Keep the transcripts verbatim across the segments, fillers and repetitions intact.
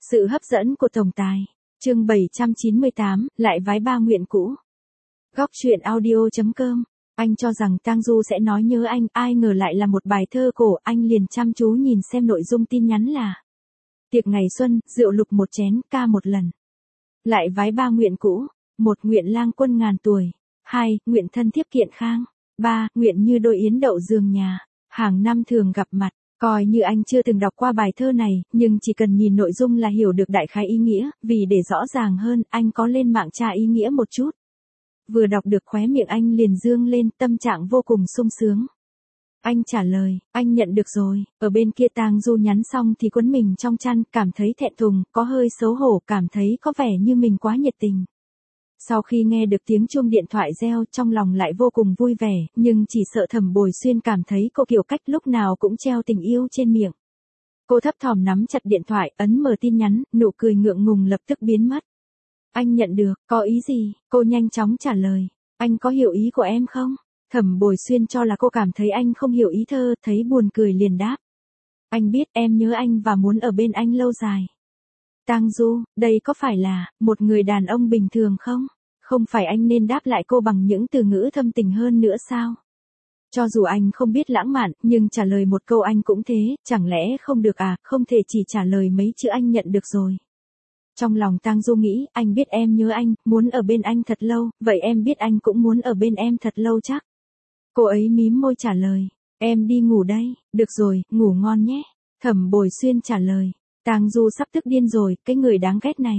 Sự hấp dẫn của tổng tài. Chương bảy trăm chín mươi tám, lại vái ba nguyện cũ. Góc truyện audio chấm com. Anh cho rằng Tang Du sẽ nói nhớ anh, ai ngờ lại là một bài thơ cổ, anh liền chăm chú nhìn xem nội dung tin nhắn là: tiệc ngày xuân, rượu lục một chén, ca một lần. Lại vái ba nguyện cũ. Một, nguyện lang quân ngàn tuổi. Hai, nguyện thân thiếp kiện khang. Ba, nguyện như đôi yến đậu giường nhà, hàng năm thường gặp mặt. Coi như anh chưa từng đọc qua bài thơ này, nhưng chỉ cần nhìn nội dung là hiểu được đại khái ý nghĩa, vì để rõ ràng hơn, anh có lên mạng tra ý nghĩa một chút. Vừa đọc được khóe miệng anh liền dương lên, tâm trạng vô cùng sung sướng. Anh trả lời, anh nhận được rồi. Ở bên kia Tang Du nhắn xong thì quấn mình trong chăn, cảm thấy thẹn thùng, có hơi xấu hổ, cảm thấy có vẻ như mình quá nhiệt tình. Sau khi nghe được tiếng chuông điện thoại reo, trong lòng lại vô cùng vui vẻ, nhưng chỉ sợ Thẩm Bồi Xuyên cảm thấy cô kiểu cách lúc nào cũng treo tình yêu trên miệng. Cô thấp thỏm nắm chặt điện thoại, ấn mở tin nhắn, nụ cười ngượng ngùng lập tức biến mất. Anh nhận được, có ý gì? Cô nhanh chóng trả lời. Anh có hiểu ý của em không? Thẩm Bồi Xuyên cho là cô cảm thấy anh không hiểu ý thơ, thấy buồn cười liền đáp. Anh biết em nhớ anh và muốn ở bên anh lâu dài. Tang Du, đây có phải là một người đàn ông bình thường không? Không phải anh nên đáp lại cô bằng những từ ngữ thâm tình hơn nữa sao? Cho dù anh không biết lãng mạn, nhưng trả lời một câu anh cũng thế, chẳng lẽ không được à, không thể chỉ trả lời mấy chữ anh nhận được rồi. Trong lòng Tang Du nghĩ, anh biết em nhớ anh, muốn ở bên anh thật lâu, vậy em biết anh cũng muốn ở bên em thật lâu chắc. Cô ấy mím môi trả lời, em đi ngủ đây, được rồi, ngủ ngon nhé. Thẩm Bồi Xuyên trả lời. Tang Du sắp tức điên rồi, cái người đáng ghét này.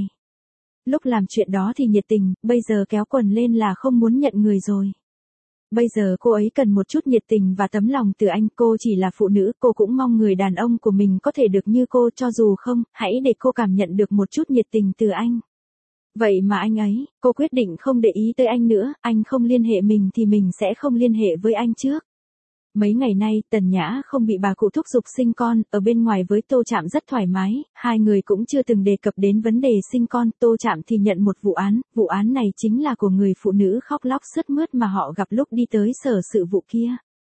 Lúc làm chuyện đó thì nhiệt tình, bây giờ kéo quần lên là không muốn nhận người rồi. Bây giờ cô ấy cần một chút nhiệt tình và tấm lòng từ anh, cô chỉ là phụ nữ, cô cũng mong người đàn ông của mình có thể được như cô, cho dù không, hãy để cô cảm nhận được một chút nhiệt tình từ anh. Vậy mà anh ấy, cô quyết định không để ý tới anh nữa, anh không liên hệ mình thì mình sẽ không liên hệ với anh trước. Mấy ngày nay, Tần Nhã không bị bà cụ thúc giục sinh con, ở bên ngoài với Tô Trạm rất thoải mái, hai người cũng chưa từng đề cập đến vấn đề sinh con, Tô Trạm thì nhận một vụ án, vụ án này chính là của người phụ nữ khóc lóc sướt mướt mà họ gặp lúc đi tới sở sự vụ kia.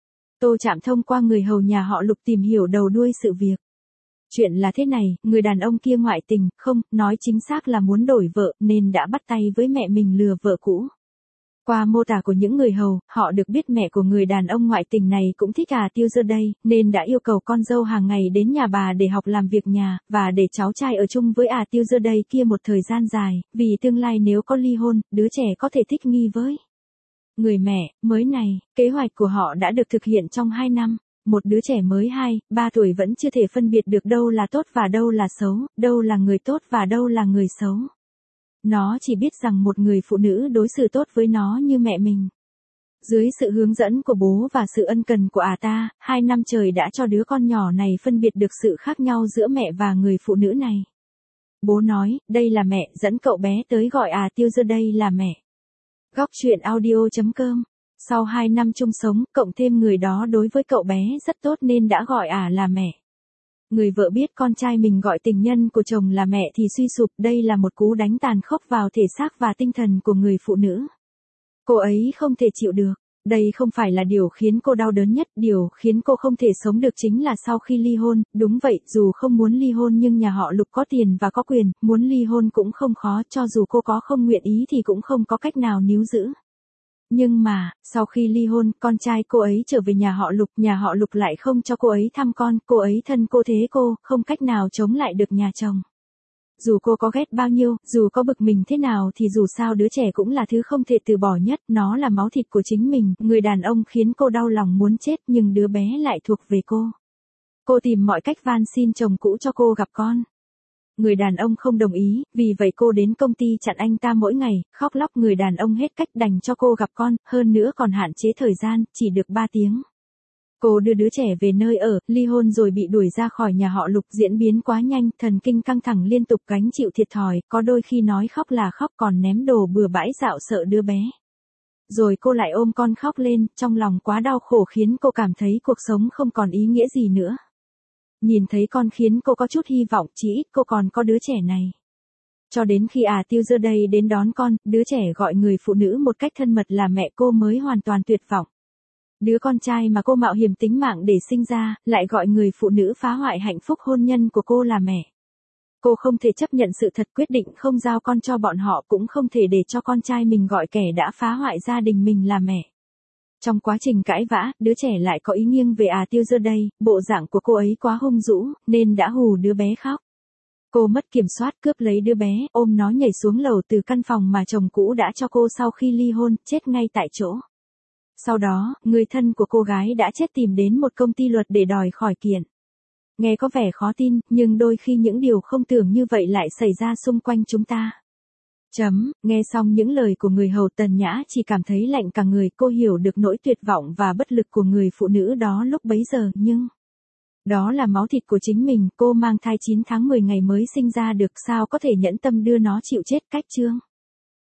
Tô Trạm thông qua người hầu nhà họ Lục tìm hiểu đầu đuôi sự việc. Chuyện là thế này, người đàn ông kia ngoại tình, không, nói chính xác là muốn đổi vợ, nên đã bắt tay với mẹ mình lừa vợ cũ. Qua mô tả của những người hầu, họ được biết mẹ của người đàn ông ngoại tình này cũng thích à Tiêu Dơ đây, nên đã yêu cầu con dâu hàng ngày đến nhà bà để học làm việc nhà, và để cháu trai ở chung với à Tiêu Dơ đây kia một thời gian dài, vì tương lai nếu có ly hôn, đứa trẻ có thể thích nghi với người mẹ mới này. Kế hoạch của họ đã được thực hiện trong hai năm. Một đứa trẻ mới hai, ba tuổi vẫn chưa thể phân biệt được đâu là tốt và đâu là xấu, đâu là người tốt và đâu là người xấu. Nó chỉ biết rằng một người phụ nữ đối xử tốt với nó như mẹ mình. Dưới sự hướng dẫn của bố và sự ân cần của ả ta, hai năm trời đã cho đứa con nhỏ này phân biệt được sự khác nhau giữa mẹ và người phụ nữ này. Bố nói, đây là mẹ, dẫn cậu bé tới gọi à Tiêu Dơ đây là mẹ. Góc truyện audio chấm com. Sau hai năm chung sống, cộng thêm người đó đối với cậu bé rất tốt nên đã gọi ả là mẹ. Người vợ biết con trai mình gọi tình nhân của chồng là mẹ thì suy sụp, đây là một cú đánh tàn khốc vào thể xác và tinh thần của người phụ nữ. Cô ấy không thể chịu được. Đây không phải là điều khiến cô đau đớn nhất, điều khiến cô không thể sống được chính là sau khi ly hôn, đúng vậy, dù không muốn ly hôn nhưng nhà họ Lục có tiền và có quyền, muốn ly hôn cũng không khó, cho dù cô có không nguyện ý thì cũng không có cách nào níu giữ. Nhưng mà, sau khi ly hôn, con trai cô ấy trở về nhà họ Lục, nhà họ Lục lại không cho cô ấy thăm con, cô ấy thân cô thế cô, không cách nào chống lại được nhà chồng. Dù cô có ghét bao nhiêu, dù có bực mình thế nào thì dù sao đứa trẻ cũng là thứ không thể từ bỏ nhất, nó là máu thịt của chính mình, người đàn ông khiến cô đau lòng muốn chết nhưng đứa bé lại thuộc về cô. Cô tìm mọi cách van xin chồng cũ cho cô gặp con. Người đàn ông không đồng ý, vì vậy cô đến công ty chặn anh ta mỗi ngày, khóc lóc người đàn ông hết cách đành cho cô gặp con, hơn nữa còn hạn chế thời gian, chỉ được ba tiếng. Cô đưa đứa trẻ về nơi ở, ly hôn rồi bị đuổi ra khỏi nhà họ Lục, diễn biến quá nhanh, thần kinh căng thẳng liên tục gánh chịu thiệt thòi, có đôi khi nói khóc là khóc còn ném đồ bừa bãi dạo sợ đứa bé. Rồi cô lại ôm con khóc lên, trong lòng quá đau khổ khiến cô cảm thấy cuộc sống không còn ý nghĩa gì nữa. Nhìn thấy con khiến cô có chút hy vọng, chỉ ít cô còn có đứa trẻ này. Cho đến khi à Tiêu Dơ đây đến đón con, đứa trẻ gọi người phụ nữ một cách thân mật là mẹ, cô mới hoàn toàn tuyệt vọng. Đứa con trai mà cô mạo hiểm tính mạng để sinh ra, lại gọi người phụ nữ phá hoại hạnh phúc hôn nhân của cô là mẹ. Cô không thể chấp nhận sự thật, quyết định không giao con cho bọn họ, cũng không thể để cho con trai mình gọi kẻ đã phá hoại gia đình mình là mẹ. Trong quá trình cãi vã, đứa trẻ lại có ý nghiêng về à Tiêu Dơ đây, bộ dạng của cô ấy quá hung dữ, nên đã hù đứa bé khóc. Cô mất kiểm soát, cướp lấy đứa bé, ôm nó nhảy xuống lầu từ căn phòng mà chồng cũ đã cho cô sau khi ly hôn, chết ngay tại chỗ. Sau đó, người thân của cô gái đã chết tìm đến một công ty luật để đòi khỏi kiện. Nghe có vẻ khó tin, nhưng đôi khi những điều không tưởng như vậy lại xảy ra xung quanh chúng ta. Chấm, nghe xong những lời của người hầu Tần Nhã chỉ cảm thấy lạnh cả người, cô hiểu được nỗi tuyệt vọng và bất lực của người phụ nữ đó lúc bấy giờ, nhưng... đó là máu thịt của chính mình, cô mang thai chín tháng mười ngày mới sinh ra được, sao có thể nhẫn tâm đưa nó chịu chết cách chương.